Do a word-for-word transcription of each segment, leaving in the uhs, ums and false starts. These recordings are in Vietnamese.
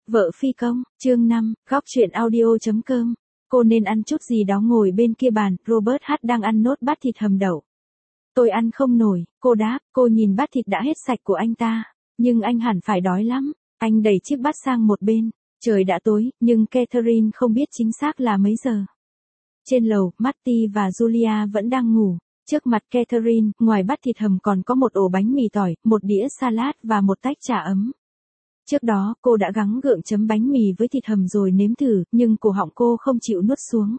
Vợ phi công, chương năm, góc truyện audio.com. Cô nên ăn chút gì đó ngồi bên kia bàn, Robert H đang ăn nốt bát thịt hầm đậu. Tôi ăn không nổi, cô đáp, cô nhìn bát thịt đã hết sạch của anh ta. Nhưng anh hẳn phải đói lắm. Anh đẩy chiếc bát sang một bên. Trời đã tối, nhưng Catherine không biết chính xác là mấy giờ. Trên lầu, Marty và Julia vẫn đang ngủ. Trước mặt Catherine, ngoài bát thịt hầm còn có một ổ bánh mì tỏi, một đĩa salad và một tách trà ấm. Trước đó, cô đã gắng gượng chấm bánh mì với thịt hầm rồi nếm thử, nhưng cổ họng cô không chịu nuốt xuống.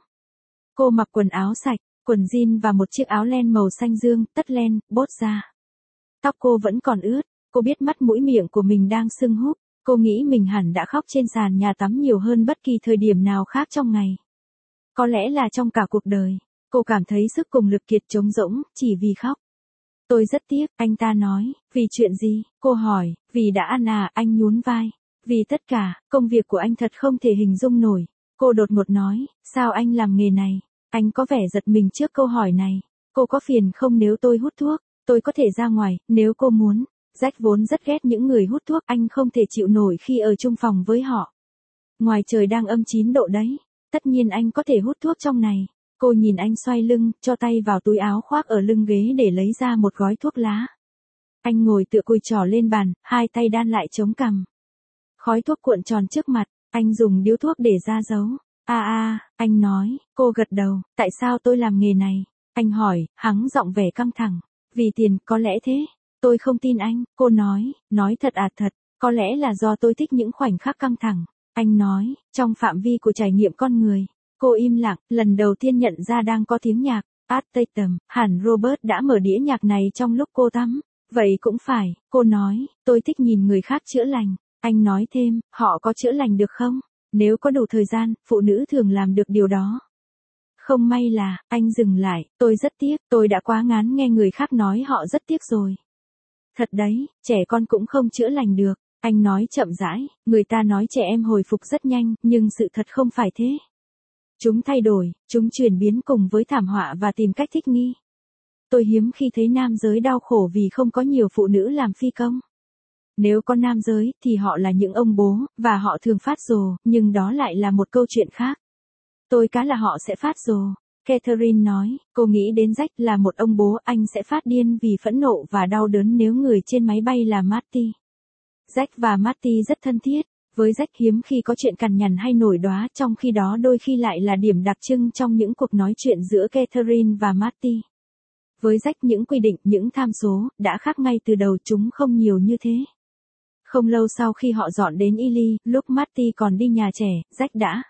Cô mặc quần áo sạch, quần jean và một chiếc áo len màu xanh dương, tất len, bốt ra. Tóc cô vẫn còn ướt, cô biết mắt mũi miệng của mình đang sưng húp, cô nghĩ mình hẳn đã khóc trên sàn nhà tắm nhiều hơn bất kỳ thời điểm nào khác trong ngày. Có lẽ là trong cả cuộc đời, cô cảm thấy sức cùng lực kiệt trống rỗng, chỉ vì khóc. Tôi rất tiếc, anh ta nói, vì chuyện gì, cô hỏi, vì đã ăn à, anh nhún vai. Vì tất cả, công việc của anh thật không thể hình dung nổi. Cô đột ngột nói, sao anh làm nghề này? Anh có vẻ giật mình trước câu hỏi này. Cô có phiền không nếu tôi hút thuốc? Tôi có thể ra ngoài, nếu cô muốn. Jack vốn rất ghét những người hút thuốc, anh không thể chịu nổi khi ở chung phòng với họ. Ngoài trời đang âm chín độ đấy. Tất nhiên anh có thể hút thuốc trong này. Cô nhìn anh xoay lưng, cho tay vào túi áo khoác ở lưng ghế để lấy ra một gói thuốc lá. Anh ngồi tựa cùi chỏ lên bàn, hai tay đan lại chống cằm. Khói thuốc cuộn tròn trước mặt, anh dùng điếu thuốc để ra dấu. A a, anh nói, cô gật đầu, tại sao tôi làm nghề này? Anh hỏi, hắng giọng vẻ căng thẳng. Vì tiền, có lẽ thế. Tôi không tin anh, cô nói, nói thật à thật, có lẽ là do tôi thích những khoảnh khắc căng thẳng. Anh nói, trong phạm vi của trải nghiệm con người. Cô im lặng, lần đầu tiên nhận ra đang có tiếng nhạc. At Tatum, hẳn Robert đã mở đĩa nhạc này trong lúc cô tắm. Vậy cũng phải, cô nói, tôi thích nhìn người khác chữa lành. Anh nói thêm, họ có chữa lành được không? Nếu có đủ thời gian, phụ nữ thường làm được điều đó. Không may là, anh dừng lại, tôi rất tiếc, tôi đã quá ngán nghe người khác nói họ rất tiếc rồi. Thật đấy, trẻ con cũng không chữa lành được. Anh nói chậm rãi, người ta nói trẻ em hồi phục rất nhanh, nhưng sự thật không phải thế. Chúng thay đổi, chúng chuyển biến cùng với thảm họa và tìm cách thích nghi. Tôi hiếm khi thấy nam giới đau khổ vì không có nhiều phụ nữ làm phi công. Nếu có nam giới, thì họ là những ông bố, và họ thường phát rồ, nhưng đó lại là một câu chuyện khác. Tôi cá là họ sẽ phát rồ. Catherine nói, cô nghĩ đến Jack là một ông bố, anh sẽ phát điên vì phẫn nộ và đau đớn nếu người trên máy bay là Marty. Jack và Marty rất thân thiết. Với Jack hiếm khi có chuyện cằn nhằn hay nổi đoá, trong khi đó đôi khi lại là điểm đặc trưng trong những cuộc nói chuyện giữa Catherine và Marty. Với Jack những quy định, những tham số, đã khác ngay từ đầu, chúng không nhiều như thế. Không lâu sau khi họ dọn đến Ely, lúc Marty còn đi nhà trẻ, Jack đã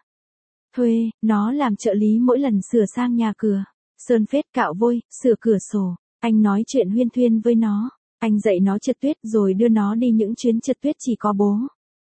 thuê nó làm trợ lý mỗi lần sửa sang nhà cửa, sơn phết cạo vôi, sửa cửa sổ. Anh nói chuyện huyên thuyên với nó, anh dạy nó trượt tuyết rồi đưa nó đi những chuyến trượt tuyết chỉ có bố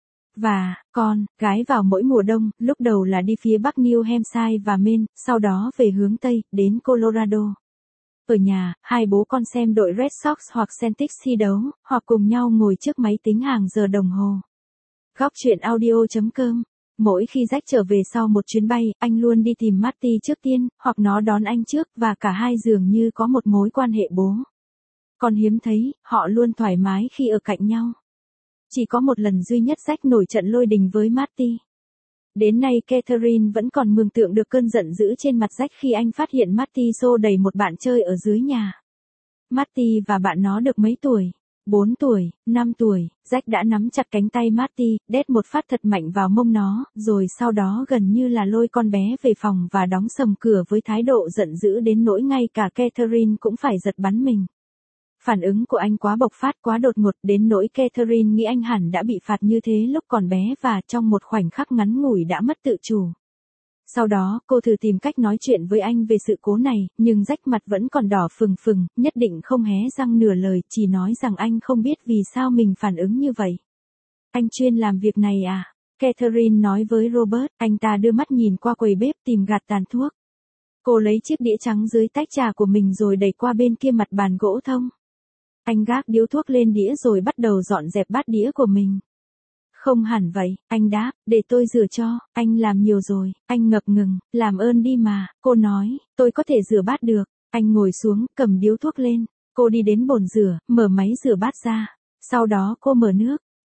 và con gái vào mỗi mùa đông, lúc đầu là đi phía bắc New Hampshire và Maine, sau đó về hướng tây, đến Colorado. Ở nhà, hai bố con xem đội Red Sox hoặc Celtics thi đấu, hoặc cùng nhau ngồi trước máy tính hàng giờ đồng hồ. Góc truyện audio.com. Mỗi khi Jack trở về sau một chuyến bay, anh luôn đi tìm Marty trước tiên, hoặc nó đón anh trước, và cả hai dường như có một mối quan hệ bố con hiếm thấy, họ luôn thoải mái khi ở cạnh nhau. Chỉ có một lần duy nhất Jack nổi trận lôi đình với Marty. Đến nay Catherine vẫn còn mường tượng được cơn giận dữ trên mặt Jack khi anh phát hiện Marty xô đẩy một bạn chơi ở dưới nhà. Marty và bạn nó được mấy tuổi? bốn tuổi, năm tuổi, Jack đã nắm chặt cánh tay Marty, đét một phát thật mạnh vào mông nó, rồi sau đó gần như là lôi con bé về phòng và đóng sầm cửa với thái độ giận dữ đến nỗi ngay cả Catherine cũng phải giật bắn mình. Phản ứng của anh quá bộc phát, quá đột ngột, đến nỗi Catherine nghĩ anh hẳn đã bị phạt như thế lúc còn bé và trong một khoảnh khắc ngắn ngủi đã mất tự chủ. Sau đó, cô thử tìm cách nói chuyện với anh về sự cố này, nhưng Jack mặt vẫn còn đỏ phừng phừng, nhất định không hé răng nửa lời, chỉ nói rằng anh không biết vì sao mình phản ứng như vậy. Anh chuyên làm việc này à? Catherine nói với Robert, anh ta đưa mắt nhìn qua quầy bếp tìm gạt tàn thuốc. Cô lấy chiếc đĩa trắng dưới tách trà của mình rồi đẩy qua bên kia mặt bàn gỗ thông. Anh gác điếu thuốc lên đĩa rồi bắt đầu dọn dẹp bát đĩa của mình. Không hẳn vậy, anh đáp, để tôi rửa cho, anh làm nhiều rồi, anh ngập ngừng, làm ơn đi mà, cô nói, tôi có thể rửa bát được. Anh ngồi xuống, cầm điếu thuốc lên, cô đi đến bồn rửa, mở máy rửa bát ra. Sau đó cô mở nước,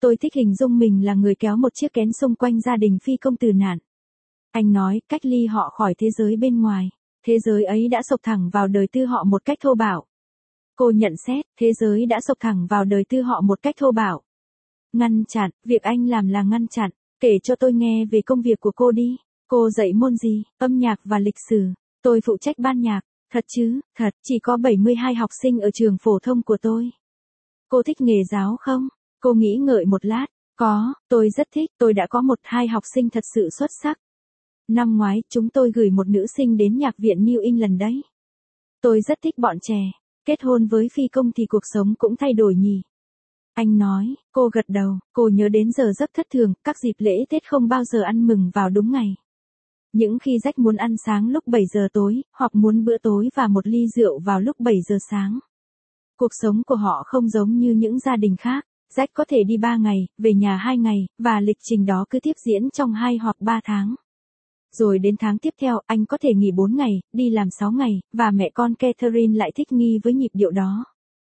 Tôi thích hình dung mình là người kéo một chiếc kén xung quanh gia đình phi công tử nạn. Anh nói, cách ly họ khỏi thế giới bên ngoài. Thế giới ấy đã sộc thẳng vào đời tư họ một cách thô bạo. Cô nhận xét, thế giới đã sộc thẳng vào đời tư họ một cách thô bạo. Ngăn chặn, việc anh làm là ngăn chặn. Kể cho tôi nghe về công việc của cô đi. Cô dạy môn gì? Âm nhạc và lịch sử. Tôi phụ trách ban nhạc. Thật chứ? Thật, chỉ có bảy mươi hai học sinh ở trường phổ thông của tôi. Cô thích nghề giáo không? Cô nghĩ ngợi một lát. Có, tôi rất thích, tôi đã có một hai học sinh thật sự xuất sắc. Năm ngoái, chúng tôi gửi một nữ sinh đến nhạc viện New England đấy. Tôi rất thích bọn trẻ. Kết hôn với phi công thì cuộc sống cũng thay đổi nhỉ. Anh nói, cô gật đầu, cô nhớ đến giờ giấc thất thường, các dịp lễ Tết không bao giờ ăn mừng vào đúng ngày. Những khi Jack muốn ăn sáng lúc bảy giờ tối, hoặc muốn bữa tối và một ly rượu vào lúc bảy giờ sáng. Cuộc sống của họ không giống như những gia đình khác. Jack có thể đi ba ngày, về nhà hai ngày, và lịch trình đó cứ tiếp diễn trong hai hoặc ba tháng. Rồi đến tháng tiếp theo, anh có thể nghỉ bốn ngày, đi làm sáu ngày, và mẹ con Catherine lại thích nghi với nhịp điệu đó.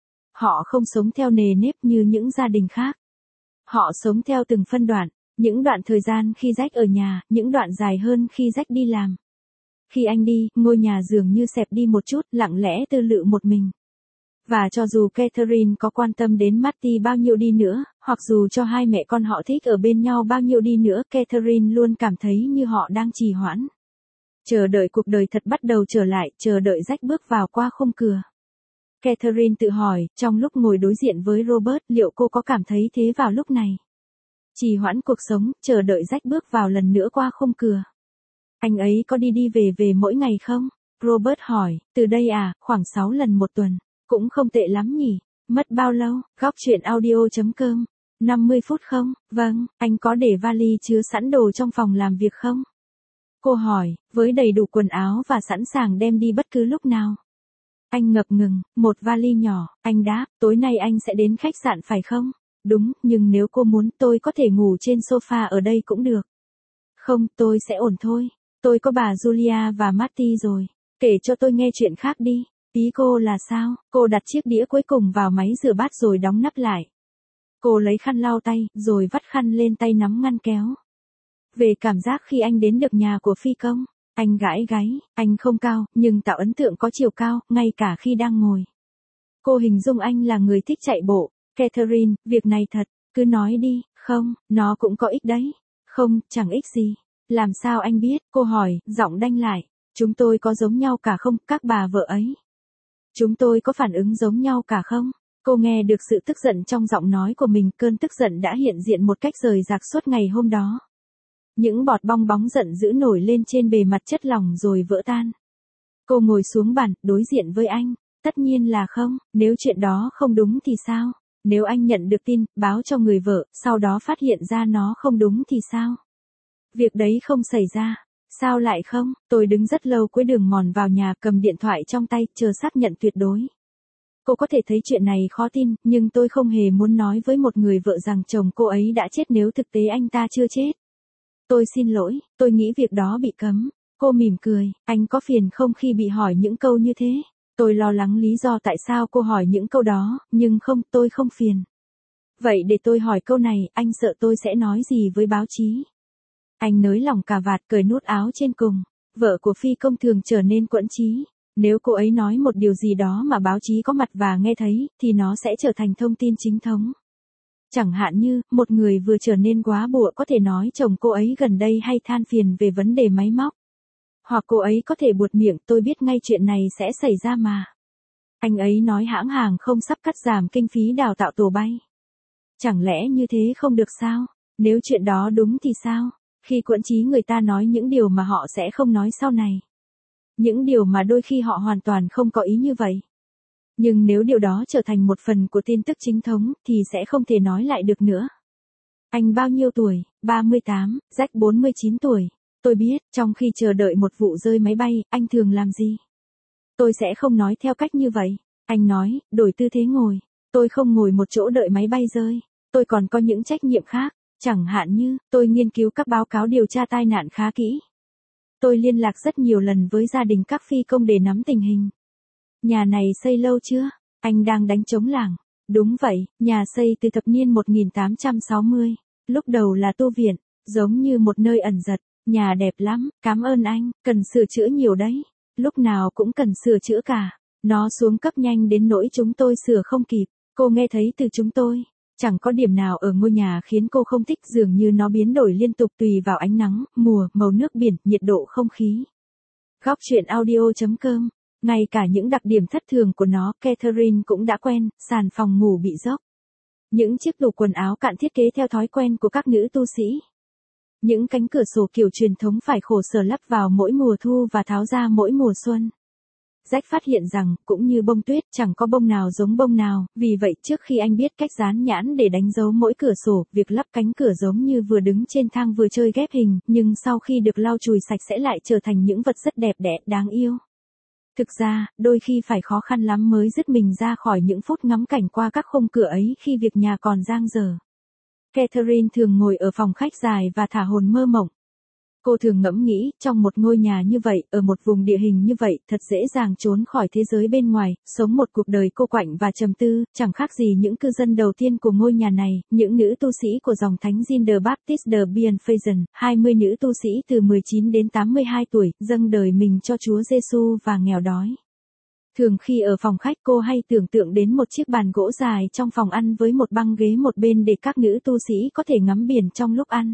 Họ không sống theo nề nếp như những gia đình khác. Họ sống theo từng phân đoạn, những đoạn thời gian khi Jack ở nhà, những đoạn dài hơn khi Jack đi làm. Khi anh đi, ngôi nhà dường như xẹp đi một chút, lặng lẽ tư lự một mình. Và cho dù Catherine có quan tâm đến Marty bao nhiêu đi nữa, hoặc dù cho hai mẹ con họ thích ở bên nhau bao nhiêu đi nữa, Catherine luôn cảm thấy như họ đang trì hoãn. Chờ đợi cuộc đời thật bắt đầu trở lại, chờ đợi Jack bước vào qua khung cửa. Catherine tự hỏi, trong lúc ngồi đối diện với Robert, liệu cô có cảm thấy thế vào lúc này? Trì hoãn cuộc sống, chờ đợi Jack bước vào lần nữa qua khung cửa. Anh ấy có đi đi về về mỗi ngày không? Robert hỏi, từ đây à, khoảng sáu lần một tuần. Cũng không tệ lắm nhỉ. Mất bao lâu? Góc chuyện audio.com. năm mươi phút không? Vâng, anh có để vali chứa sẵn đồ trong phòng làm việc không? Cô hỏi, với đầy đủ quần áo và sẵn sàng đem đi bất cứ lúc nào. Anh ngập ngừng, một vali nhỏ, anh đáp, tối nay anh sẽ đến khách sạn phải không? Đúng, nhưng nếu cô muốn tôi có thể ngủ trên sofa ở đây cũng được. Không, tôi sẽ ổn thôi. Tôi có bà Julia và Marty rồi. Kể cho tôi nghe chuyện khác đi. Ý cô là sao? Cô đặt chiếc đĩa cuối cùng vào máy rửa bát rồi đóng nắp lại. Cô lấy khăn lau tay, rồi vắt khăn lên tay nắm ngăn kéo. Về cảm giác khi anh đến được nhà của phi công, anh gãi gáy, anh không cao, nhưng tạo ấn tượng có chiều cao, ngay cả khi đang ngồi. Cô hình dung anh là người thích chạy bộ. Catherine, việc này thật, cứ nói đi, không, nó cũng có ích đấy. Không, chẳng ích gì. Làm sao anh biết? Cô hỏi, giọng đanh lại. Chúng tôi có giống nhau cả không, các bà vợ ấy? Chúng tôi có phản ứng giống nhau cả không? Cô nghe được sự tức giận trong giọng nói của mình, cơn tức giận đã hiện diện một cách rời rạc suốt ngày hôm đó. Những bọt bong bóng giận dữ nổi lên trên bề mặt chất lỏng rồi vỡ tan. Cô ngồi xuống bàn, đối diện với anh. Tất nhiên là không, nếu chuyện đó không đúng thì sao? Nếu anh nhận được tin, báo cho người vợ, sau đó phát hiện ra nó không đúng thì sao? Việc đấy không xảy ra. Sao lại không? Tôi đứng rất lâu cuối đường mòn vào nhà, cầm điện thoại trong tay, chờ xác nhận tuyệt đối. Cô có thể thấy chuyện này khó tin, nhưng tôi không hề muốn nói với một người vợ rằng chồng cô ấy đã chết nếu thực tế anh ta chưa chết. Tôi xin lỗi, tôi nghĩ việc đó bị cấm. Cô mỉm cười, anh có phiền không khi bị hỏi những câu như thế? Tôi lo lắng lý do tại sao cô hỏi những câu đó, nhưng không, tôi không phiền. Vậy để tôi hỏi câu này, anh sợ tôi sẽ nói gì với báo chí? Anh nới lỏng cà vạt, cởi nút áo trên cùng. Vợ của phi công thường trở nên quẫn trí. Nếu cô ấy nói một điều gì đó mà báo chí có mặt và nghe thấy, thì nó sẽ trở thành thông tin chính thống. Chẳng hạn như, một người vừa trở nên góa bụa có thể nói chồng cô ấy gần đây hay than phiền về vấn đề máy móc. Hoặc cô ấy có thể buột miệng, tôi biết ngay chuyện này sẽ xảy ra mà. Anh ấy nói hãng hàng không sắp cắt giảm kinh phí đào tạo tổ bay. Chẳng lẽ như thế không được sao? Nếu chuyện đó đúng thì sao? Khi quẫn trí người ta nói những điều mà họ sẽ không nói sau này. Những điều mà đôi khi họ hoàn toàn không có ý như vậy. Nhưng nếu điều đó trở thành một phần của tin tức chính thống, thì sẽ không thể nói lại được nữa. Anh bao nhiêu tuổi? ba mươi tám, Jack bốn mươi chín tuổi. Tôi biết, trong khi chờ đợi một vụ rơi máy bay, anh thường làm gì? Tôi sẽ không nói theo cách như vậy. Anh nói, đổi tư thế ngồi. Tôi không ngồi một chỗ đợi máy bay rơi. Tôi còn có những trách nhiệm khác. Chẳng hạn như, tôi nghiên cứu các báo cáo điều tra tai nạn khá kỹ. Tôi liên lạc rất nhiều lần với gia đình các phi công để nắm tình hình. Nhà này xây lâu chưa? Anh đang đánh trống lảng. Đúng vậy, nhà xây từ thập niên một nghìn tám trăm sáu mươi. Lúc đầu là tu viện, giống như một nơi ẩn giật. Nhà đẹp lắm, cảm ơn anh, cần sửa chữa nhiều đấy. Lúc nào cũng cần sửa chữa cả. Nó xuống cấp nhanh đến nỗi chúng tôi sửa không kịp. Cô nghe thấy từ chúng tôi. Chẳng có điểm nào ở ngôi nhà khiến cô không thích, dường như nó biến đổi liên tục tùy vào ánh nắng, mùa, màu nước biển, nhiệt độ không khí. Góc chuyện audio.com. Ngay cả những đặc điểm thất thường của nó, Catherine cũng đã quen. Sàn phòng ngủ bị dốc. Những chiếc tủ quần áo cạn thiết kế theo thói quen của các nữ tu sĩ. Những cánh cửa sổ kiểu truyền thống phải khổ sở lắp vào mỗi mùa thu và tháo ra mỗi mùa xuân. Jack phát hiện rằng, cũng như bông tuyết, chẳng có bông nào giống bông nào, vì vậy trước khi anh biết cách dán nhãn để đánh dấu mỗi cửa sổ, việc lắp cánh cửa giống như vừa đứng trên thang vừa chơi ghép hình, nhưng sau khi được lau chùi sạch sẽ lại trở thành những vật rất đẹp đẽ, đáng yêu. Thực ra, đôi khi phải khó khăn lắm mới dứt mình ra khỏi những phút ngắm cảnh qua các khung cửa ấy khi việc nhà còn dang dở. Catherine thường ngồi ở phòng khách dài và thả hồn mơ mộng. Cô thường ngẫm nghĩ, trong một ngôi nhà như vậy, ở một vùng địa hình như vậy, thật dễ dàng trốn khỏi thế giới bên ngoài, sống một cuộc đời cô quạnh và trầm tư, chẳng khác gì những cư dân đầu tiên của ngôi nhà này, những nữ tu sĩ của dòng thánh Jean de Baptiste de Bienfaisant, hai mươi nữ tu sĩ từ mười chín đến tám mươi hai tuổi, dâng đời mình cho Chúa Giêsu và nghèo đói. Thường khi ở phòng khách cô hay tưởng tượng đến một chiếc bàn gỗ dài trong phòng ăn với một băng ghế một bên để các nữ tu sĩ có thể ngắm biển trong lúc ăn.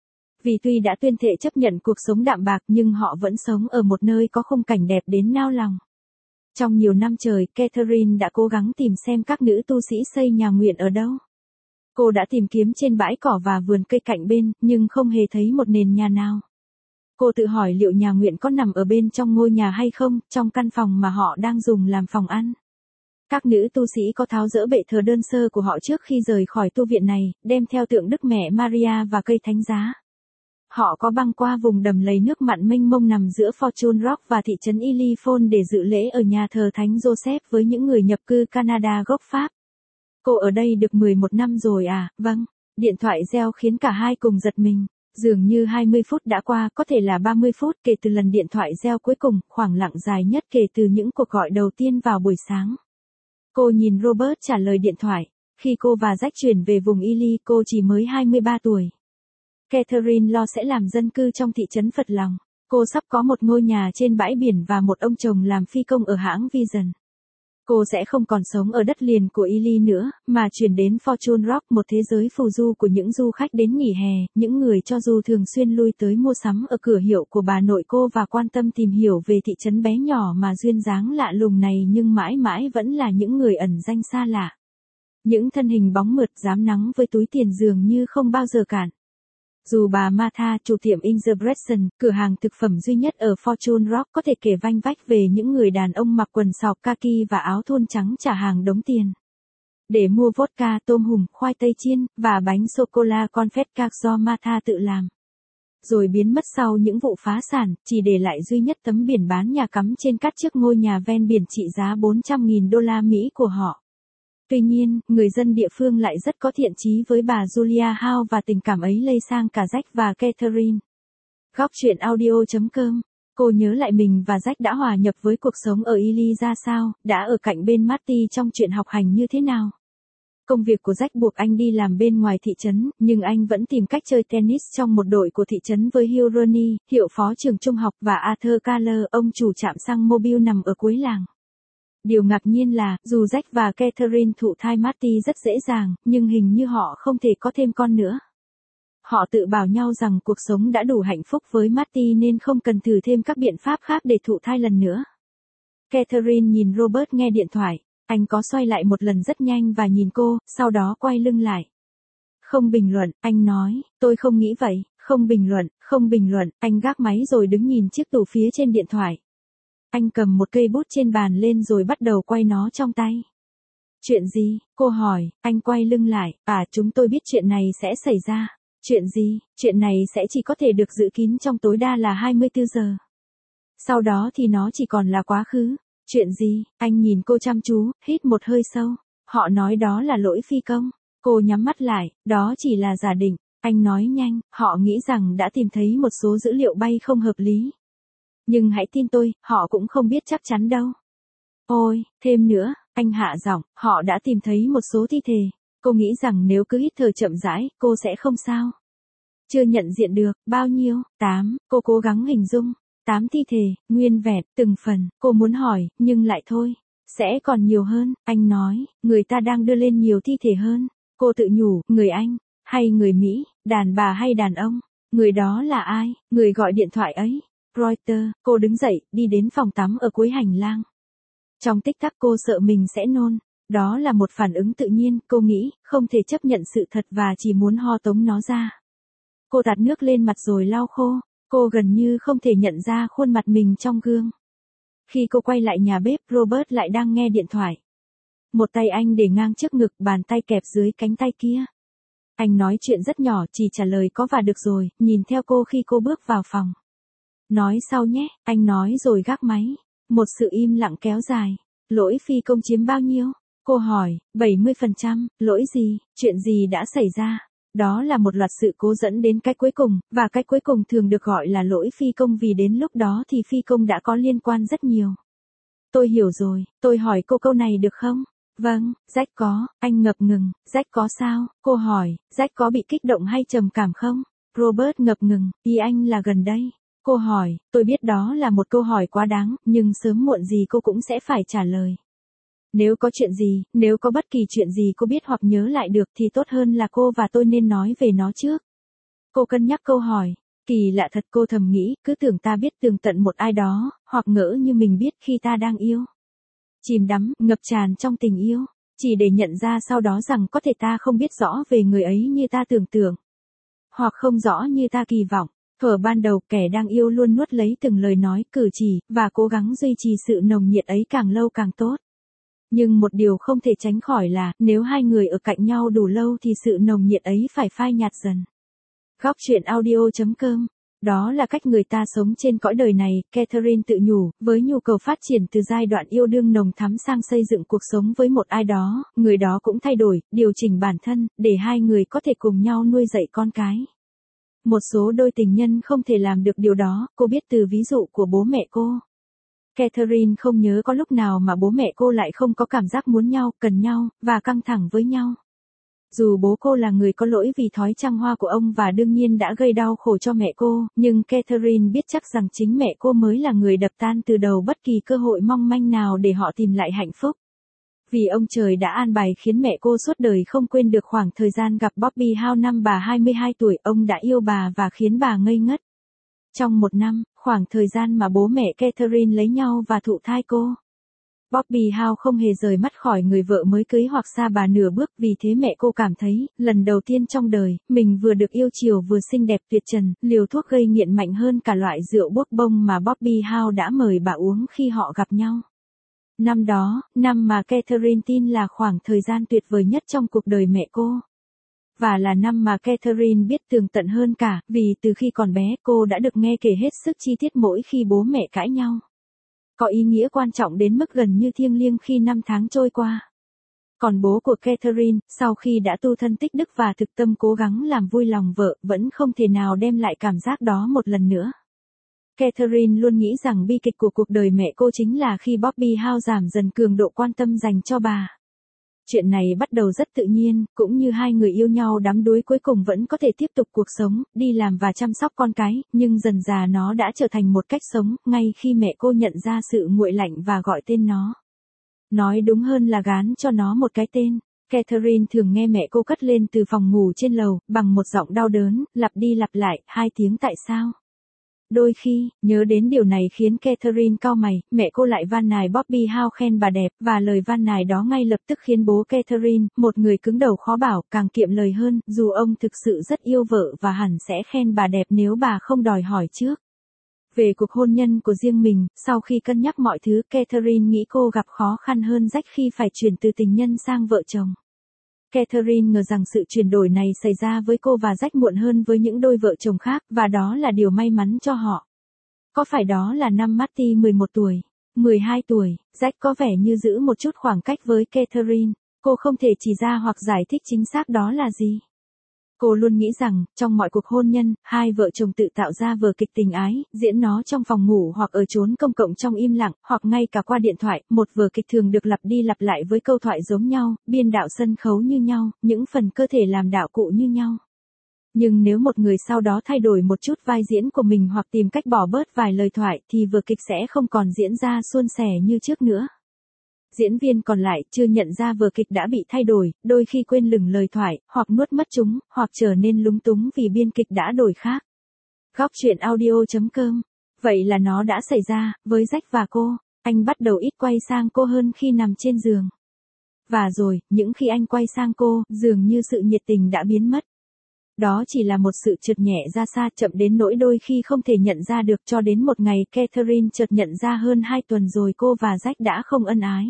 Vì tuy đã tuyên thệ chấp nhận cuộc sống đạm bạc nhưng họ vẫn sống ở một nơi có khung cảnh đẹp đến nao lòng. Trong nhiều năm trời, Catherine đã cố gắng tìm xem các nữ tu sĩ xây nhà nguyện ở đâu. Cô đã tìm kiếm trên bãi cỏ và vườn cây cạnh bên, nhưng không hề thấy một nền nhà nào. Cô tự hỏi liệu nhà nguyện có nằm ở bên trong ngôi nhà hay không, trong căn phòng mà họ đang dùng làm phòng ăn. Các nữ tu sĩ có tháo dỡ bệ thờ đơn sơ của họ trước khi rời khỏi tu viện này, đem theo tượng Đức Mẹ Maria và cây thánh giá. Họ có băng qua vùng đầm lầy nước mặn mênh mông nằm giữa Fortune Rock và thị trấn Illyphone để dự lễ ở nhà thờ Thánh Joseph với những người nhập cư Canada gốc Pháp. Cô ở đây được mười một năm rồi à, vâng. Điện thoại reo khiến cả hai cùng giật mình. Dường như hai mươi phút đã qua, có thể là ba mươi phút kể từ lần điện thoại reo cuối cùng, khoảng lặng dài nhất kể từ những cuộc gọi đầu tiên vào buổi sáng. Cô nhìn Robert trả lời điện thoại. Khi cô và Jack chuyển về vùng Ely, cô chỉ mới hai mươi ba tuổi. Catherine lo sẽ làm dân cư trong thị trấn Phật lòng. Cô sắp có một ngôi nhà trên bãi biển và một ông chồng làm phi công ở hãng Vision. Cô sẽ không còn sống ở đất liền của Ely nữa, mà chuyển đến Fortune Rock, một thế giới phù du của những du khách đến nghỉ hè, những người cho dù thường xuyên lui tới mua sắm ở cửa hiệu của bà nội cô và quan tâm tìm hiểu về thị trấn bé nhỏ mà duyên dáng lạ lùng này, nhưng mãi mãi vẫn là những người ẩn danh xa lạ. Những thân hình bóng mượt dám nắng với túi tiền dường như không bao giờ cản. Dù bà Martha, chủ tiệm In The Bresson, cửa hàng thực phẩm duy nhất ở Fortune Rock, có thể kể vanh vách về những người đàn ông mặc quần sọc kaki và áo thun trắng trả hàng đống tiền để mua vodka, tôm hùm, khoai tây chiên, và bánh sô-cô-la confet cake do Martha tự làm. Rồi biến mất sau những vụ phá sản, chỉ để lại duy nhất tấm biển bán nhà cắm trên các chiếc ngôi nhà ven biển trị giá bốn trăm nghìn đô la Mỹ của họ. Tuy nhiên, người dân địa phương lại rất có thiện chí với bà Julia Howe và tình cảm ấy lây sang cả Jack và Catherine. Góc chuyện audio.com. Cô nhớ lại mình và Jack đã hòa nhập với cuộc sống ở Ely ra sao, đã ở cạnh bên Marty trong chuyện học hành như thế nào. Công việc của Jack buộc anh đi làm bên ngoài thị trấn, nhưng anh vẫn tìm cách chơi tennis trong một đội của thị trấn với Hugh Rooney, hiệu phó trường trung học, và Arthur Keller, ông chủ trạm xăng Mobile nằm ở cuối làng. Điều ngạc nhiên là, dù Jack và Catherine thụ thai Marty rất dễ dàng, nhưng hình như họ không thể có thêm con nữa. Họ tự bảo nhau rằng cuộc sống đã đủ hạnh phúc với Marty nên không cần thử thêm các biện pháp khác để thụ thai lần nữa. Catherine nhìn Robert nghe điện thoại. Anh có xoay lại một lần rất nhanh và nhìn cô, sau đó quay lưng lại. Không bình luận, anh nói, tôi không nghĩ vậy, không bình luận, không bình luận, anh gác máy rồi đứng nhìn chiếc tủ phía trên điện thoại. Anh cầm một cây bút trên bàn lên rồi bắt đầu quay nó trong tay. Chuyện gì? Cô hỏi, anh quay lưng lại, à chúng tôi biết chuyện này sẽ xảy ra. Chuyện gì? Chuyện này sẽ chỉ có thể được giữ kín trong tối đa là hai mươi tư giờ. Sau đó thì nó chỉ còn là quá khứ. Chuyện gì? Anh nhìn cô chăm chú, hít một hơi sâu. Họ nói đó là lỗi phi công. Cô nhắm mắt lại, đó chỉ là giả định. Anh nói nhanh, họ nghĩ rằng đã tìm thấy một số dữ liệu bay không hợp lý. Nhưng hãy tin tôi, họ cũng không biết chắc chắn đâu. Ôi, thêm nữa, Anh hạ giọng, họ đã tìm thấy một số thi thể. Cô nghĩ rằng nếu cứ hít thở chậm rãi, cô sẽ không sao. Chưa nhận diện được, bao nhiêu? Tám, cô cố gắng hình dung. Tám thi thể, nguyên vẹn, từng phần, cô muốn hỏi, nhưng lại thôi. Sẽ còn nhiều hơn, anh nói, người ta đang đưa lên nhiều thi thể hơn. Cô tự nhủ, người Anh, hay người Mỹ, đàn bà hay đàn ông, người đó là ai, người gọi điện thoại ấy. Reuters, cô đứng dậy, đi đến phòng tắm ở cuối hành lang. Trong tích tắc cô sợ mình sẽ nôn. Đó là một phản ứng tự nhiên, cô nghĩ, không thể chấp nhận sự thật và chỉ muốn ho tống nó ra. Cô tạt nước lên mặt rồi lau khô. Cô gần như không thể nhận ra khuôn mặt mình trong gương. Khi cô quay lại nhà bếp, Robert lại đang nghe điện thoại. Một tay anh để ngang trước ngực, bàn tay kẹp dưới cánh tay kia. Anh nói chuyện rất nhỏ, chỉ trả lời có và được rồi, nhìn theo cô khi cô bước vào phòng. Nói sau nhé, anh nói rồi gác máy. Một sự im lặng kéo dài. Lỗi phi công chiếm bao nhiêu? Cô hỏi, bảy mươi phần trăm, lỗi gì, chuyện gì đã xảy ra? Đó là một loạt sự cố dẫn đến cái cuối cùng, và cái cuối cùng thường được gọi là lỗi phi công vì đến lúc đó thì phi công đã có liên quan rất nhiều. Tôi hiểu rồi, tôi hỏi cô câu này được không? Vâng, Jack có, anh ngập ngừng, Jack có sao? Cô hỏi, Jack có bị kích động hay trầm cảm không? Robert ngập ngừng, ý anh là gần đây. Cô hỏi, tôi biết đó là một câu hỏi quá đáng, nhưng sớm muộn gì cô cũng sẽ phải trả lời. Nếu có chuyện gì, nếu có bất kỳ chuyện gì cô biết hoặc nhớ lại được thì tốt hơn là cô và tôi nên nói về nó trước. Cô cân nhắc câu hỏi. Kỳ lạ thật, cô thầm nghĩ, cứ tưởng ta biết tường tận một ai đó, hoặc ngỡ như mình biết khi ta đang yêu. Chìm đắm, ngập tràn trong tình yêu, chỉ để nhận ra sau đó rằng có thể ta không biết rõ về người ấy như ta tưởng tượng. Hoặc không rõ như ta kỳ vọng. Thuở ban đầu, kẻ đang yêu luôn nuốt lấy từng lời nói, cử chỉ, và cố gắng duy trì sự nồng nhiệt ấy càng lâu càng tốt. Nhưng một điều không thể tránh khỏi là, nếu hai người ở cạnh nhau đủ lâu thì sự nồng nhiệt ấy phải phai nhạt dần. Góc truyện audio chấm com. Đó là cách người ta sống trên cõi đời này, Catherine tự nhủ, với nhu cầu phát triển từ giai đoạn yêu đương nồng thắm sang xây dựng cuộc sống với một ai đó, người đó cũng thay đổi, điều chỉnh bản thân, để hai người có thể cùng nhau nuôi dạy con cái. Một số đôi tình nhân không thể làm được điều đó, cô biết từ ví dụ của bố mẹ cô. Catherine không nhớ có lúc nào mà bố mẹ cô lại không có cảm giác muốn nhau, cần nhau, và căng thẳng với nhau. Dù bố cô là người có lỗi vì thói trăng hoa của ông và đương nhiên đã gây đau khổ cho mẹ cô, nhưng Catherine biết chắc rằng chính mẹ cô mới là người đập tan từ đầu bất kỳ cơ hội mong manh nào để họ tìm lại hạnh phúc. Vì ông trời đã an bài khiến mẹ cô suốt đời không quên được khoảng thời gian gặp Bobby Howe năm bà hai mươi hai tuổi, ông đã yêu bà và khiến bà ngây ngất. Trong một năm, khoảng thời gian mà bố mẹ Catherine lấy nhau và thụ thai cô. Bobby Howe không hề rời mắt khỏi người vợ mới cưới hoặc xa bà nửa bước, vì thế mẹ cô cảm thấy, lần đầu tiên trong đời, mình vừa được yêu chiều vừa xinh đẹp tuyệt trần, liều thuốc gây nghiện mạnh hơn cả loại rượu bốc bông mà Bobby Howe đã mời bà uống khi họ gặp nhau. Năm đó, năm mà Catherine tin là khoảng thời gian tuyệt vời nhất trong cuộc đời mẹ cô. Và là năm mà Catherine biết tường tận hơn cả, vì từ khi còn bé cô đã được nghe kể hết sức chi tiết mỗi khi bố mẹ cãi nhau. Có ý nghĩa quan trọng đến mức gần như thiêng liêng khi năm tháng trôi qua. Còn bố của Catherine, sau khi đã tu thân tích đức và thực tâm cố gắng làm vui lòng vợ, vẫn không thể nào đem lại cảm giác đó một lần nữa. Catherine luôn nghĩ rằng bi kịch của cuộc đời mẹ cô chính là khi Bobby Howe giảm dần cường độ quan tâm dành cho bà. Chuyện này bắt đầu rất tự nhiên, cũng như hai người yêu nhau đắm đuối cuối cùng vẫn có thể tiếp tục cuộc sống, đi làm và chăm sóc con cái, nhưng dần dà nó đã trở thành một cách sống, ngay khi mẹ cô nhận ra sự nguội lạnh và gọi tên nó. Nói đúng hơn là gán cho nó một cái tên. Catherine thường nghe mẹ cô cất lên từ phòng ngủ trên lầu, bằng một giọng đau đớn, lặp đi lặp lại, hai tiếng tại sao. Đôi khi, nhớ đến điều này khiến Catherine cau mày, mẹ cô lại van nài Bobby Howe khen bà đẹp, và lời van nài đó ngay lập tức khiến bố Catherine, một người cứng đầu khó bảo, càng kiệm lời hơn, dù ông thực sự rất yêu vợ và hẳn sẽ khen bà đẹp nếu bà không đòi hỏi trước. Về cuộc hôn nhân của riêng mình, sau khi cân nhắc mọi thứ, Catherine nghĩ cô gặp khó khăn hơn Jack khi phải chuyển từ tình nhân sang vợ chồng. Catherine ngờ rằng sự chuyển đổi này xảy ra với cô và Jack muộn hơn với những đôi vợ chồng khác, và đó là điều may mắn cho họ. Có phải đó là năm Marty mười một tuổi, mười hai tuổi, Jack có vẻ như giữ một chút khoảng cách với Catherine, cô không thể chỉ ra hoặc giải thích chính xác đó là gì. Cô luôn nghĩ rằng, trong mọi cuộc hôn nhân, hai vợ chồng tự tạo ra vở kịch tình ái, diễn nó trong phòng ngủ hoặc ở chốn công cộng trong im lặng, hoặc ngay cả qua điện thoại, một vở kịch thường được lặp đi lặp lại với câu thoại giống nhau, biên đạo sân khấu như nhau, những phần cơ thể làm đạo cụ như nhau. Nhưng nếu một người sau đó thay đổi một chút vai diễn của mình hoặc tìm cách bỏ bớt vài lời thoại thì vở kịch sẽ không còn diễn ra suôn sẻ như trước nữa. Diễn viên còn lại chưa nhận ra vở kịch đã bị thay đổi, đôi khi quên lửng lời thoại, hoặc nuốt mất chúng, hoặc trở nên lúng túng vì biên kịch đã đổi khác. Góc chuyện audio chấm com. Vậy là nó đã xảy ra, với Jack và cô. Anh bắt đầu ít quay sang cô hơn khi nằm trên giường. Và rồi, những khi anh quay sang cô, dường như sự nhiệt tình đã biến mất. Đó chỉ là một sự trượt nhẹ ra xa, chậm đến nỗi đôi khi không thể nhận ra được, cho đến một ngày Catherine chợt nhận ra hơn hai tuần rồi cô và Jack đã không ân ái.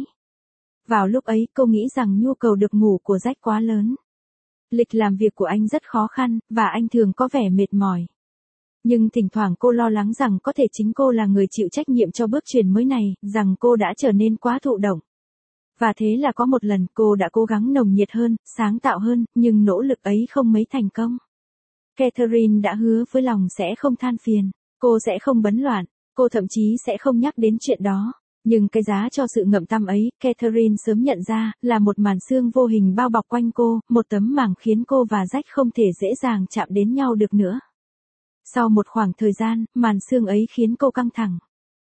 Vào lúc ấy, cô nghĩ rằng nhu cầu được ngủ của Jack quá lớn. Lịch làm việc của anh rất khó khăn, và anh thường có vẻ mệt mỏi. Nhưng thỉnh thoảng cô lo lắng rằng có thể chính cô là người chịu trách nhiệm cho bước chuyển mới này, rằng cô đã trở nên quá thụ động. Và thế là có một lần cô đã cố gắng nồng nhiệt hơn, sáng tạo hơn, nhưng nỗ lực ấy không mấy thành công. Catherine đã hứa với lòng sẽ không than phiền, cô sẽ không bấn loạn, cô thậm chí sẽ không nhắc đến chuyện đó. Nhưng cái giá cho sự ngậm tăm ấy, Catherine sớm nhận ra, là một màn sương vô hình bao bọc quanh cô, một tấm màng khiến cô và Jack không thể dễ dàng chạm đến nhau được nữa. Sau một khoảng thời gian, màn sương ấy khiến cô căng thẳng.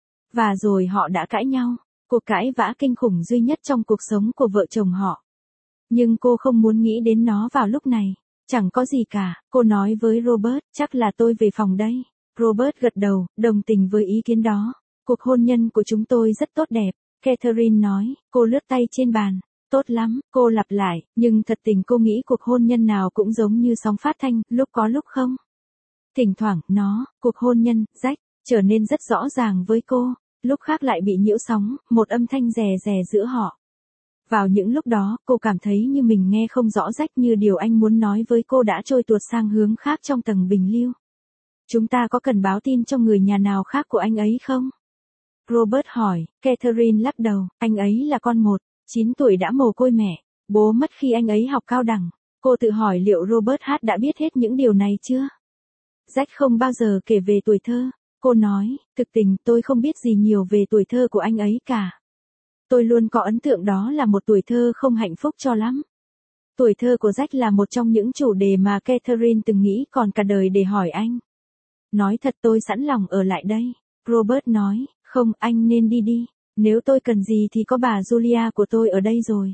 Và rồi họ đã cãi nhau, cuộc cãi vã kinh khủng duy nhất trong cuộc sống của vợ chồng họ. Nhưng cô không muốn nghĩ đến nó vào lúc này. Chẳng có gì cả, cô nói với Robert, chắc là tôi về phòng đây. Robert gật đầu, đồng tình với ý kiến đó. Cuộc hôn nhân của chúng tôi rất tốt đẹp, Catherine nói, cô lướt tay trên bàn. Tốt lắm, cô lặp lại, nhưng thật tình cô nghĩ cuộc hôn nhân nào cũng giống như sóng phát thanh, lúc có lúc không. Thỉnh thoảng, nó, cuộc hôn nhân, Jack, trở nên rất rõ ràng với cô, lúc khác lại bị nhiễu sóng, một âm thanh rè rè giữa họ. Vào những lúc đó, cô cảm thấy như mình nghe không rõ Jack, như điều anh muốn nói với cô đã trôi tuột sang hướng khác trong tầng bình lưu. Chúng ta có cần báo tin cho người nhà nào khác của anh ấy không? Robert hỏi. Catherine lắc đầu, anh ấy là con một, chín tuổi đã mồ côi mẹ, bố mất khi anh ấy học cao đẳng. Cô tự hỏi liệu Robert H đã biết hết những điều này chưa? Jack không bao giờ kể về tuổi thơ. Cô nói, thực tình tôi không biết gì nhiều về tuổi thơ của anh ấy cả. Tôi luôn có ấn tượng đó là một tuổi thơ không hạnh phúc cho lắm. Tuổi thơ của Jack là một trong những chủ đề mà Catherine từng nghĩ còn cả đời để hỏi anh. Nói thật tôi sẵn lòng ở lại đây. Robert nói, không, anh nên đi đi. Nếu tôi cần gì thì có bà Julia của tôi ở đây rồi.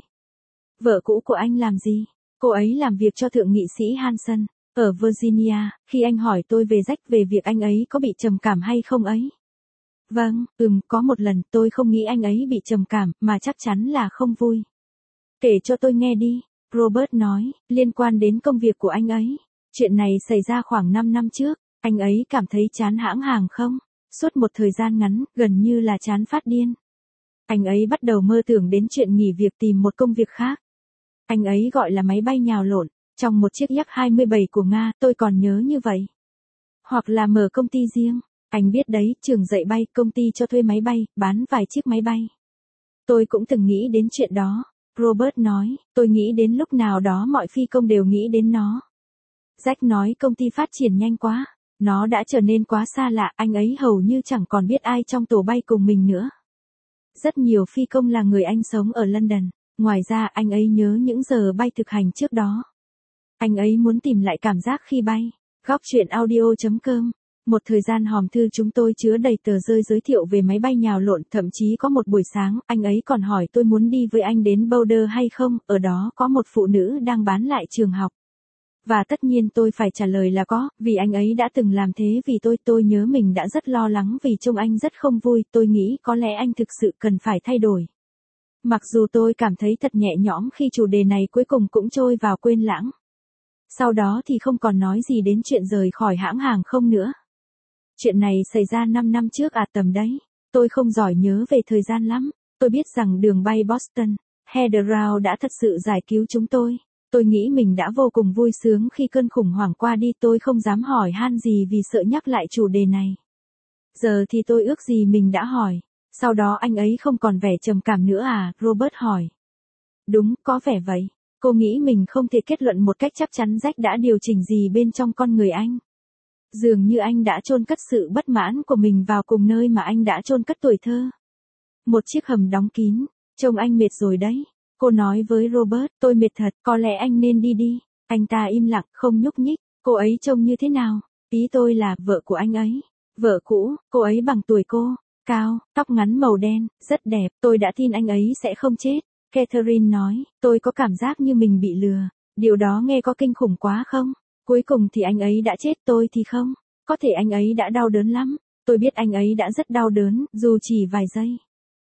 Vợ cũ của anh làm gì? Cô ấy làm việc cho thượng nghị sĩ Hanson, ở Virginia, khi anh hỏi tôi về Jack về việc anh ấy có bị trầm cảm hay không ấy. Vâng, ừm, có một lần tôi không nghĩ anh ấy bị trầm cảm, mà chắc chắn là không vui. Kể cho tôi nghe đi, Robert nói, liên quan đến công việc của anh ấy. Chuyện này xảy ra khoảng năm năm trước, anh ấy cảm thấy chán hãng hàng không? Suốt một thời gian ngắn, gần như là chán phát điên. Anh ấy bắt đầu mơ tưởng đến chuyện nghỉ việc tìm một công việc khác. Anh ấy gọi là máy bay nhào lộn, trong một chiếc Yak hai mươi bảy của Nga, tôi còn nhớ như vậy. Hoặc là mở công ty riêng. Anh biết đấy, trường dạy bay, công ty cho thuê máy bay, bán vài chiếc máy bay. Tôi cũng từng nghĩ đến chuyện đó. Robert nói, tôi nghĩ đến lúc nào đó mọi phi công đều nghĩ đến nó. Jack nói công ty phát triển nhanh quá. Nó đã trở nên quá xa lạ, anh ấy hầu như chẳng còn biết ai trong tổ bay cùng mình nữa. Rất nhiều phi công là người Anh sống ở London. Ngoài ra anh ấy nhớ những giờ bay thực hành trước đó. Anh ấy muốn tìm lại cảm giác khi bay. Góc chuyện audio chấm com. Một thời gian hòm thư chúng tôi chứa đầy tờ rơi giới thiệu về máy bay nhào lộn, thậm chí có một buổi sáng, anh ấy còn hỏi tôi muốn đi với anh đến Boulder hay không, ở đó có một phụ nữ đang bán lại trường học. Và tất nhiên tôi phải trả lời là có, vì anh ấy đã từng làm thế vì tôi, tôi nhớ mình đã rất lo lắng vì trông anh rất không vui, tôi nghĩ có lẽ anh thực sự cần phải thay đổi. Mặc dù tôi cảm thấy thật nhẹ nhõm khi chủ đề này cuối cùng cũng trôi vào quên lãng. Sau đó thì không còn nói gì đến chuyện rời khỏi hãng hàng không nữa. Chuyện này xảy ra năm năm trước à, tầm đấy. Tôi không giỏi nhớ về thời gian lắm. Tôi biết rằng đường bay Boston, Heathrow đã thật sự giải cứu chúng tôi. Tôi nghĩ mình đã vô cùng vui sướng khi cơn khủng hoảng qua đi, tôi không dám hỏi han gì vì sợ nhắc lại chủ đề này. Giờ thì tôi ước gì mình đã hỏi. Sau đó anh ấy không còn vẻ trầm cảm nữa à, Robert hỏi. Đúng, có vẻ vậy. Cô nghĩ mình không thể kết luận một cách chắc chắn Jack đã điều chỉnh gì bên trong con người anh. Dường như anh đã chôn cất sự bất mãn của mình vào cùng nơi mà anh đã chôn cất tuổi thơ. Một chiếc hầm đóng kín, trông anh mệt rồi đấy. Cô nói với Robert, tôi mệt thật, có lẽ anh nên đi đi. Anh ta im lặng, không nhúc nhích. Cô ấy trông như thế nào? Ý tôi là vợ của anh ấy. Vợ cũ, cô ấy bằng tuổi cô, cao, tóc ngắn màu đen, rất đẹp. Tôi đã tin anh ấy sẽ không chết. Catherine nói, tôi có cảm giác như mình bị lừa. Điều đó nghe có kinh khủng quá không? Cuối cùng thì anh ấy đã chết, tôi thì không. Có thể anh ấy đã đau đớn lắm. Tôi biết anh ấy đã rất đau đớn, dù chỉ vài giây.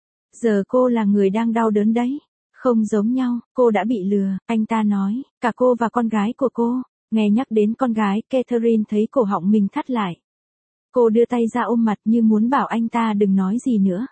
Giờ cô là người đang đau đớn đấy. Không giống nhau, cô đã bị lừa, anh ta nói, cả cô và con gái của cô. Nghe nhắc đến con gái, Catherine thấy cổ họng mình thắt lại. Cô đưa tay ra ôm mặt như muốn bảo anh ta đừng nói gì nữa.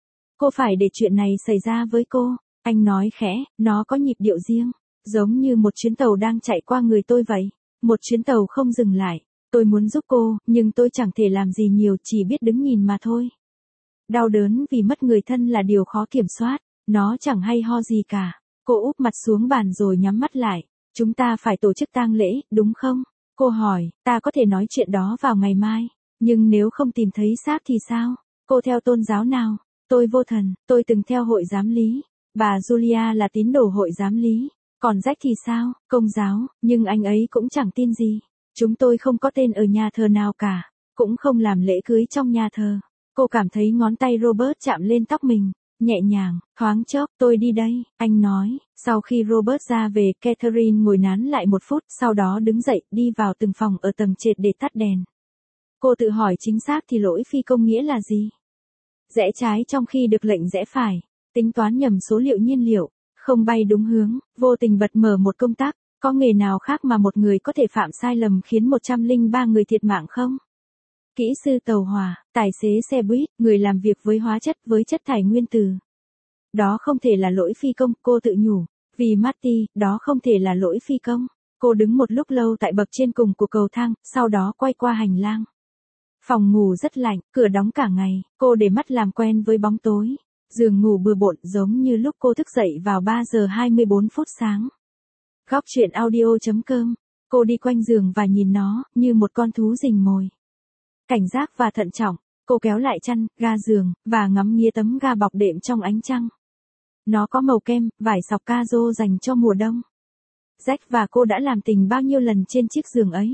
Cô phải để chuyện này xảy ra với cô. Anh nói khẽ, nó có nhịp điệu riêng, giống như một chuyến tàu đang chạy qua người tôi vậy. Một chuyến tàu không dừng lại. Tôi muốn giúp cô, nhưng tôi chẳng thể làm gì nhiều, chỉ biết đứng nhìn mà thôi. Đau đớn vì mất người thân là điều khó kiểm soát. Nó chẳng hay ho gì cả. Cô úp mặt xuống bàn rồi nhắm mắt lại. Chúng ta phải tổ chức tang lễ, đúng không? Cô hỏi, ta có thể nói chuyện đó vào ngày mai. Nhưng nếu không tìm thấy xác thì sao? Cô theo tôn giáo nào? Tôi vô thần, tôi từng theo hội giám lý. Bà Julia là tín đồ hội giám lý. Còn Jack thì sao? Công giáo, nhưng anh ấy cũng chẳng tin gì. Chúng tôi không có tên ở nhà thờ nào cả. Cũng không làm lễ cưới trong nhà thờ. Cô cảm thấy ngón tay Robert chạm lên tóc mình. Nhẹ nhàng, thoáng chốc, tôi đi đây, anh nói. Sau khi Robert ra về, Catherine ngồi nán lại một phút, sau đó đứng dậy, đi vào từng phòng ở tầng trệt để tắt đèn. Cô tự hỏi chính xác thì lỗi phi công nghĩa là gì? Rẽ trái trong khi được lệnh rẽ phải, tính toán nhầm số liệu nhiên liệu, không bay đúng hướng, vô tình bật mở một công tắc. Có nghề nào khác mà một người có thể phạm sai lầm khiến một trăm lẻ ba người thiệt mạng không? Kỹ sư tàu hỏa, tài xế xe buýt, người làm việc với hóa chất, với chất thải nguyên tử. Đó không thể là lỗi phi công, cô tự nhủ. Vì Marty, đó không thể là lỗi phi công. Cô đứng một lúc lâu tại bậc trên cùng của cầu thang, sau đó quay qua hành lang. Phòng ngủ rất lạnh, cửa đóng cả ngày, cô để mắt làm quen với bóng tối. Giường ngủ bừa bộn giống như lúc cô thức dậy vào ba giờ hai mươi bốn phút sáng. Góc truyện audio chấm com. Cô đi quanh giường và nhìn nó, như một con thú rình mồi. Cảnh giác và thận trọng, cô kéo lại chăn, ga giường, và ngắm nghía tấm ga bọc đệm trong ánh trăng. Nó có màu kem, vải sọc cazo dành cho mùa đông. Jack và cô đã làm tình bao nhiêu lần trên chiếc giường ấy?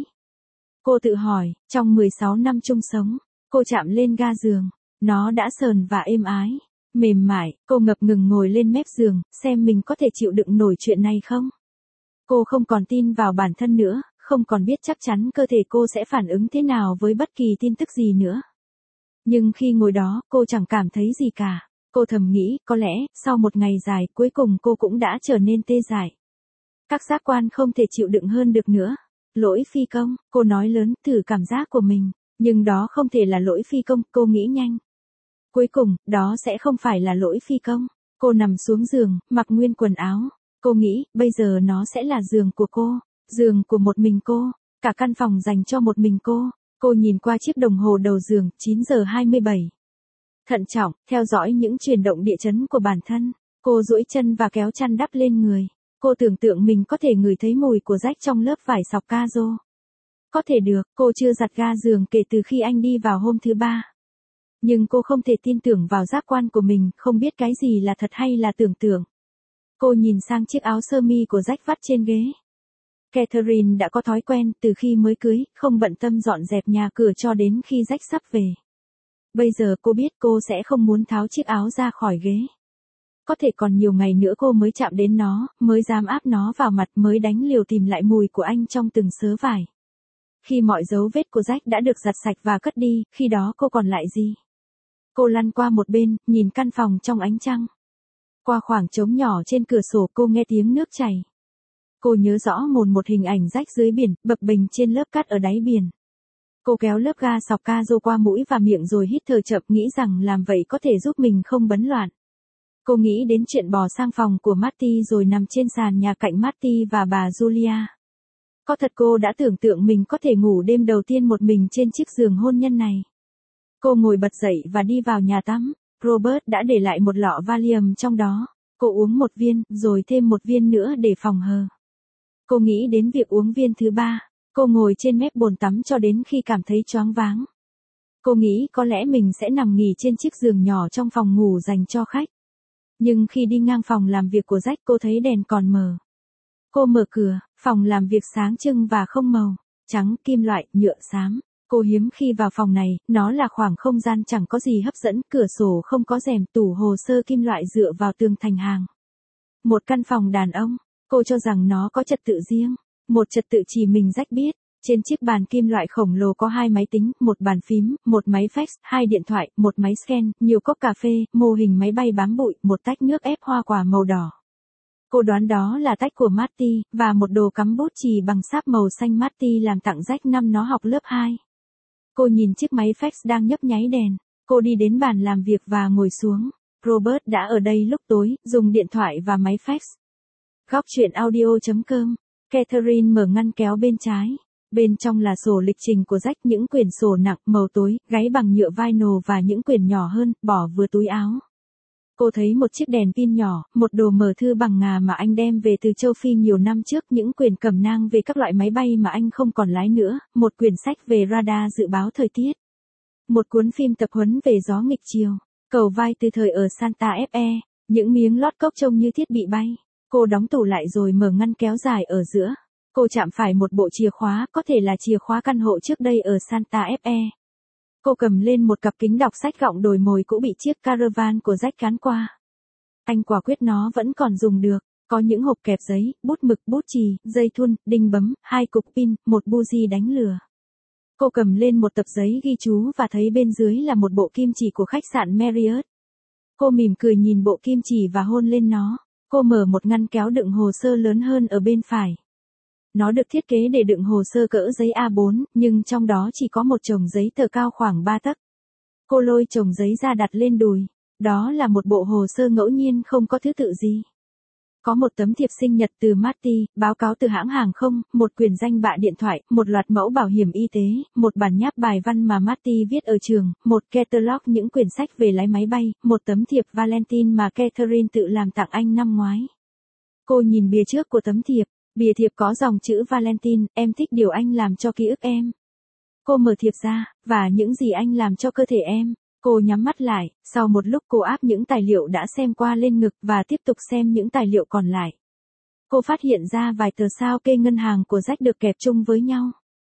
Cô tự hỏi, trong mười sáu năm chung sống, cô chạm lên ga giường, nó đã sờn và êm ái, mềm mại, cô ngập ngừng ngồi lên mép giường, xem mình có thể chịu đựng nổi chuyện này không? Cô không còn tin vào bản thân nữa, không còn biết chắc chắn cơ thể cô sẽ phản ứng thế nào với bất kỳ tin tức gì nữa. Nhưng khi ngồi đó, cô chẳng cảm thấy gì cả. Cô thầm nghĩ, có lẽ, sau một ngày dài, cuối cùng cô cũng đã trở nên tê dại. Các giác quan không thể chịu đựng hơn được nữa. Lỗi phi công, cô nói lớn, thử cảm giác của mình. Nhưng đó không thể là lỗi phi công, cô nghĩ nhanh. Cuối cùng, đó sẽ không phải là lỗi phi công. Cô nằm xuống giường, mặc nguyên quần áo. Cô nghĩ, bây giờ nó sẽ là giường của cô. Giường của một mình cô. Cả căn phòng dành cho một mình cô. Cô nhìn qua chiếc đồng hồ đầu giường, chín giờ hai mươi bảy. Thận trọng, theo dõi những chuyển động địa chấn của bản thân. Cô duỗi chân và kéo chăn đắp lên người. Cô tưởng tượng mình có thể ngửi thấy mùi của Jack trong lớp vải sọc cazo. Có thể được, cô chưa giặt ga giường kể từ khi anh đi vào hôm thứ ba. Nhưng cô không thể tin tưởng vào giác quan của mình, không biết cái gì là thật hay là tưởng tượng. Cô nhìn sang chiếc áo sơ mi của Jack vắt trên ghế. Catherine đã có thói quen, từ khi mới cưới, không bận tâm dọn dẹp nhà cửa cho đến khi Jack sắp về. Bây giờ cô biết cô sẽ không muốn tháo chiếc áo ra khỏi ghế. Có thể còn nhiều ngày nữa cô mới chạm đến nó, mới dám áp nó vào mặt, mới đánh liều tìm lại mùi của anh trong từng sớ vải. Khi mọi dấu vết của Jack đã được giặt sạch và cất đi, khi đó cô còn lại gì? Cô lăn qua một bên, nhìn căn phòng trong ánh trăng. Qua khoảng trống nhỏ trên cửa sổ cô nghe tiếng nước chảy. Cô nhớ rõ mồn một hình ảnh Jack dưới biển, bập bềnh trên lớp cát ở đáy biển. Cô kéo lớp ga sọc cazo qua mũi và miệng rồi hít thở chậm, nghĩ rằng làm vậy có thể giúp mình không bấn loạn. Cô nghĩ đến chuyện bò sang phòng của Marty rồi nằm trên sàn nhà cạnh Marty và bà Julia. Có thật cô đã tưởng tượng mình có thể ngủ đêm đầu tiên một mình trên chiếc giường hôn nhân này. Cô ngồi bật dậy và đi vào nhà tắm. Robert đã để lại một lọ Valium trong đó. Cô uống một viên, rồi thêm một viên nữa để phòng hờ. Cô nghĩ đến việc uống viên thứ ba. Cô ngồi trên mép bồn tắm cho đến khi cảm thấy choáng váng. Cô nghĩ có lẽ mình sẽ nằm nghỉ trên chiếc giường nhỏ trong phòng ngủ dành cho khách. Nhưng khi đi ngang phòng làm việc của Jack, cô thấy đèn còn mờ. Cô mở cửa, phòng làm việc sáng trưng và không màu, trắng, kim loại, nhựa xám. Cô hiếm khi vào phòng này, nó là khoảng không gian chẳng có gì hấp dẫn, cửa sổ không có rèm, tủ hồ sơ kim loại dựa vào tường thành hàng. Một căn phòng đàn ông, cô cho rằng nó có trật tự riêng, một trật tự chỉ mình Jack biết. Trên chiếc bàn kim loại khổng lồ có hai máy tính, một bàn phím, một máy fax, hai điện thoại, một máy scan, nhiều cốc cà phê, mô hình máy bay bám bụi, một tách nước ép hoa quả màu đỏ. Cô đoán đó là tách của Marty, và một đồ cắm bút chì bằng sáp màu xanh Marty làm tặng Jack năm nó học lớp hai. Cô nhìn chiếc máy fax đang nhấp nháy đèn. Cô đi đến bàn làm việc và ngồi xuống. Robert đã ở đây lúc tối, dùng điện thoại và máy fax. Góc chuyện audio chấm com. Catherine mở ngăn kéo bên trái. Bên trong là sổ lịch trình của Jack, những quyển sổ nặng, màu tối, gáy bằng nhựa vinyl và những quyển nhỏ hơn, bỏ vừa túi áo. Cô thấy một chiếc đèn pin nhỏ, một đồ mở thư bằng ngà mà anh đem về từ châu Phi nhiều năm trước, những quyển cẩm nang về các loại máy bay mà anh không còn lái nữa, một quyển sách về radar dự báo thời tiết. Một cuốn phim tập huấn về gió nghịch chiều, cầu vai từ thời ở Santa Fe, những miếng lót cốc trông như thiết bị bay. Cô đóng tủ lại rồi mở ngăn kéo dài ở giữa. Cô chạm phải một bộ chìa khóa, có thể là chìa khóa căn hộ trước đây ở Santa Fe. Cô cầm lên một cặp kính đọc sách gọng đồi mồi cũ bị chiếc Caravan của Jack cán qua. Anh quả quyết nó vẫn còn dùng được, có những hộp kẹp giấy, bút mực, bút chì, dây thun, đinh bấm, hai cục pin, một buji đánh lửa. Cô cầm lên một tập giấy ghi chú và thấy bên dưới là một bộ kim chỉ của khách sạn Marriott. Cô mỉm cười nhìn bộ kim chỉ và hôn lên nó. Cô mở một ngăn kéo đựng hồ sơ lớn hơn ở bên phải. Nó được thiết kế để đựng hồ sơ cỡ giấy A bốn, nhưng trong đó chỉ có một chồng giấy tờ cao khoảng ba tấc. Cô lôi chồng giấy ra đặt lên đùi. Đó là một bộ hồ sơ ngẫu nhiên không có thứ tự gì. Có một tấm thiệp sinh nhật từ Marty, báo cáo từ hãng hàng không, một quyển danh bạ điện thoại, một loạt mẫu bảo hiểm y tế, một bản nháp bài văn mà Marty viết ở trường, một catalog những quyển sách về lái máy bay, một tấm thiệp Valentine mà Catherine tự làm tặng anh năm ngoái. Cô nhìn bìa trước của tấm thiệp. Bìa thiệp có dòng chữ Valentine, em thích điều anh làm cho ký ức em. Cô mở thiệp ra, và những gì anh làm cho cơ thể em. Cô nhắm mắt lại, sau một lúc cô áp những tài liệu đã xem qua lên ngực và tiếp tục xem những tài liệu còn lại. Cô phát hiện ra vài tờ sao kê ngân hàng của Jack được kẹp chung với nhau.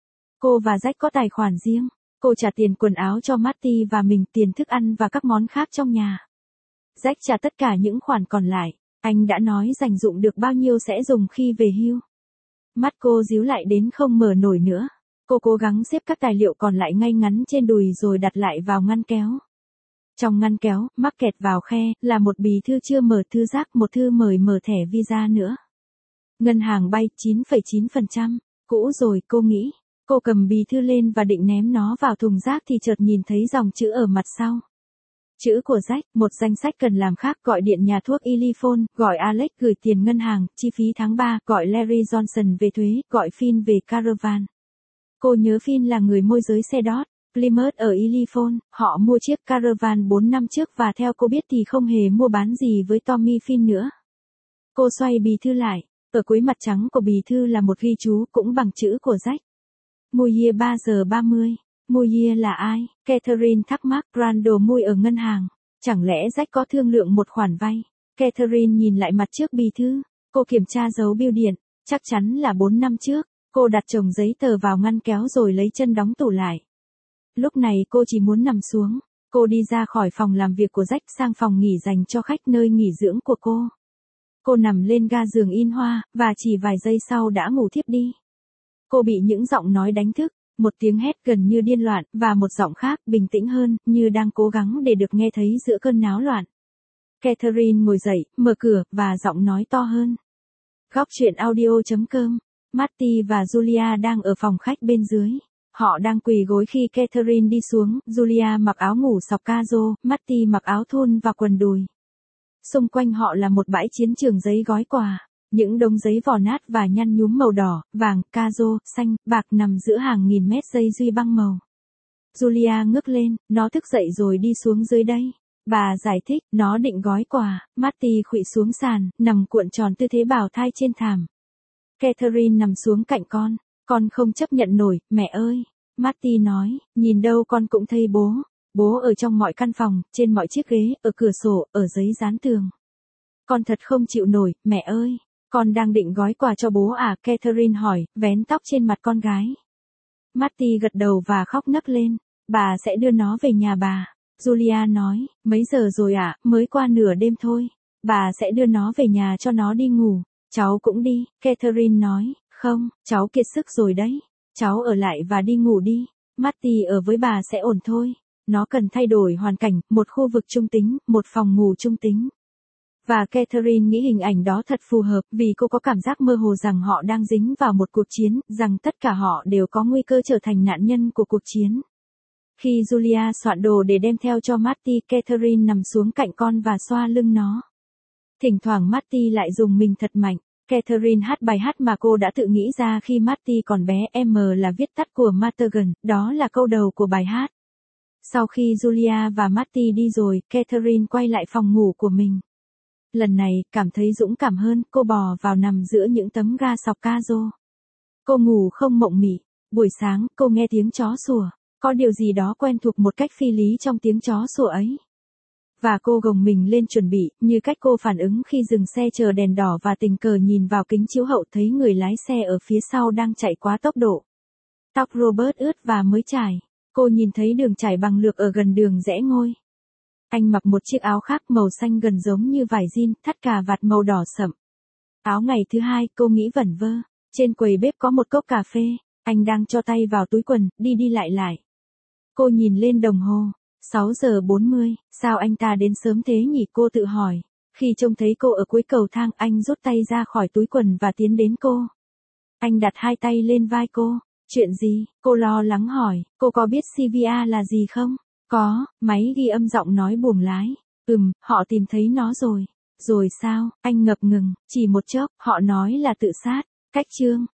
Cô và Jack có tài khoản riêng. Cô trả tiền quần áo cho Marty và mình, tiền thức ăn và các món khác trong nhà. Jack trả tất cả những khoản còn lại. Anh đã nói dành dụm được bao nhiêu sẽ dùng khi về hưu. Mắt cô díu lại đến không mở nổi nữa. Cô cố gắng xếp các tài liệu còn lại ngay ngắn trên đùi rồi đặt lại vào ngăn kéo. Trong ngăn kéo, mắc kẹt vào khe, là một bì thư chưa mở, thư rác, một thư mời mở thẻ visa nữa. Ngân hàng bay chín phẩy chín phần trăm. Cũ rồi, cô nghĩ. Cô cầm bì thư lên và định ném nó vào thùng rác thì chợt nhìn thấy dòng chữ ở mặt sau. Chữ của Jack, một danh sách cần làm khác, gọi điện nhà thuốc Ilifone, gọi Alex gửi tiền ngân hàng, chi phí tháng ba, gọi Larry Johnson về thuế, gọi Finn về Caravan. Cô nhớ Finn là người môi giới xe Dodge Plymouth ở Ilifone, họ mua chiếc Caravan bốn năm trước và theo cô biết thì không hề mua bán gì với Tommy Finn nữa. Cô xoay bì thư lại, ở cuối mặt trắng của bì thư là một ghi chú cũng bằng chữ của Jack. Mua year ba giờ ba mươi. Mua year là ai? Catherine thắc mắc. Randall Mui ở ngân hàng. Chẳng lẽ Jack có thương lượng một khoản vay? Catherine nhìn lại mặt trước bì thư. Cô kiểm tra dấu bưu điện. Chắc chắn là bốn năm trước. Cô đặt chồng giấy tờ vào ngăn kéo rồi lấy chân đóng tủ lại. Lúc này cô chỉ muốn nằm xuống. Cô đi ra khỏi phòng làm việc của Jack sang phòng nghỉ dành cho khách, nơi nghỉ dưỡng của cô. Cô nằm lên ga giường in hoa, và chỉ vài giây sau đã ngủ thiếp đi. Cô bị những giọng nói đánh thức, một tiếng hét gần như điên loạn, và một giọng khác, bình tĩnh hơn, như đang cố gắng để được nghe thấy giữa cơn náo loạn. Catherine ngồi dậy, mở cửa, và giọng nói to hơn. Góc chuyện audio chấm com. Marty và Julia đang ở phòng khách bên dưới. Họ đang quỳ gối khi Catherine đi xuống, Julia mặc áo ngủ sọc cazo, Marty mặc áo thun và quần đùi. Xung quanh họ là một bãi chiến trường giấy gói quà. Những đống giấy vỏ nát và nhăn nhúm màu đỏ, vàng, cazo, xanh, bạc nằm giữa hàng nghìn mét dây duy băng màu. Julia ngước lên, nó thức dậy rồi đi xuống dưới đây. Bà giải thích, nó định gói quà. Marty khuỵu xuống sàn, nằm cuộn tròn tư thế bào thai trên thảm. Catherine nằm xuống cạnh con. Con không chấp nhận nổi, mẹ ơi. Marty nói, nhìn đâu con cũng thấy bố. Bố ở trong mọi căn phòng, trên mọi chiếc ghế, ở cửa sổ, ở giấy dán tường. Con thật không chịu nổi, mẹ ơi. Con đang định gói quà cho bố à? Catherine hỏi, vén tóc trên mặt con gái. Marty gật đầu và khóc nấc lên. Bà sẽ đưa nó về nhà bà. Julia nói, mấy giờ rồi ạ? À? Mới qua nửa đêm thôi. Bà sẽ đưa nó về nhà cho nó đi ngủ. Cháu cũng đi. Catherine nói, không, cháu kiệt sức rồi đấy. Cháu ở lại và đi ngủ đi. Marty ở với bà sẽ ổn thôi. Nó cần thay đổi hoàn cảnh, một khu vực trung tính, một phòng ngủ trung tính. Và Catherine nghĩ hình ảnh đó thật phù hợp vì cô có cảm giác mơ hồ rằng họ đang dính vào một cuộc chiến, rằng tất cả họ đều có nguy cơ trở thành nạn nhân của cuộc chiến. Khi Julia soạn đồ để đem theo cho Marty, Catherine nằm xuống cạnh con và xoa lưng nó. Thỉnh thoảng Marty lại dùng mình thật mạnh. Catherine hát bài hát mà cô đã tự nghĩ ra khi Marty còn bé. M là viết tắt của Martyrdom, đó là câu đầu của bài hát. Sau khi Julia và Marty đi rồi, Catherine quay lại phòng ngủ của mình. Lần này, cảm thấy dũng cảm hơn, cô bò vào nằm giữa những tấm ga sọc ca rô. Cô ngủ không mộng mị. Buổi sáng, cô nghe tiếng chó sủa. Có điều gì đó quen thuộc một cách phi lý trong tiếng chó sủa ấy. Và cô gồng mình lên chuẩn bị, như cách cô phản ứng khi dừng xe chờ đèn đỏ và tình cờ nhìn vào kính chiếu hậu thấy người lái xe ở phía sau đang chạy quá tốc độ. Tóc Robert ướt và mới chải. Cô nhìn thấy đường chải bằng lược ở gần đường rẽ ngôi. Anh mặc một chiếc áo khác màu xanh gần giống như vải jean, thắt cà vạt màu đỏ sậm. Áo ngày thứ hai, cô nghĩ vẩn vơ. Trên quầy bếp có một cốc cà phê. Anh đang cho tay vào túi quần, đi đi lại lại. Cô nhìn lên đồng hồ. sáu giờ bốn mươi, sao anh ta đến sớm thế nhỉ? Cô tự hỏi. Khi trông thấy cô ở cuối cầu thang, anh rút tay ra khỏi túi quần và tiến đến cô. Anh đặt hai tay lên vai cô. Chuyện gì? Cô lo lắng hỏi. Cô có biết xê vê rờ là gì không? Có, máy ghi âm giọng nói buồng lái. Ừm, họ tìm thấy nó rồi. Rồi sao? Anh ngập ngừng, chỉ một chốc, họ nói là tự sát. Cách chương.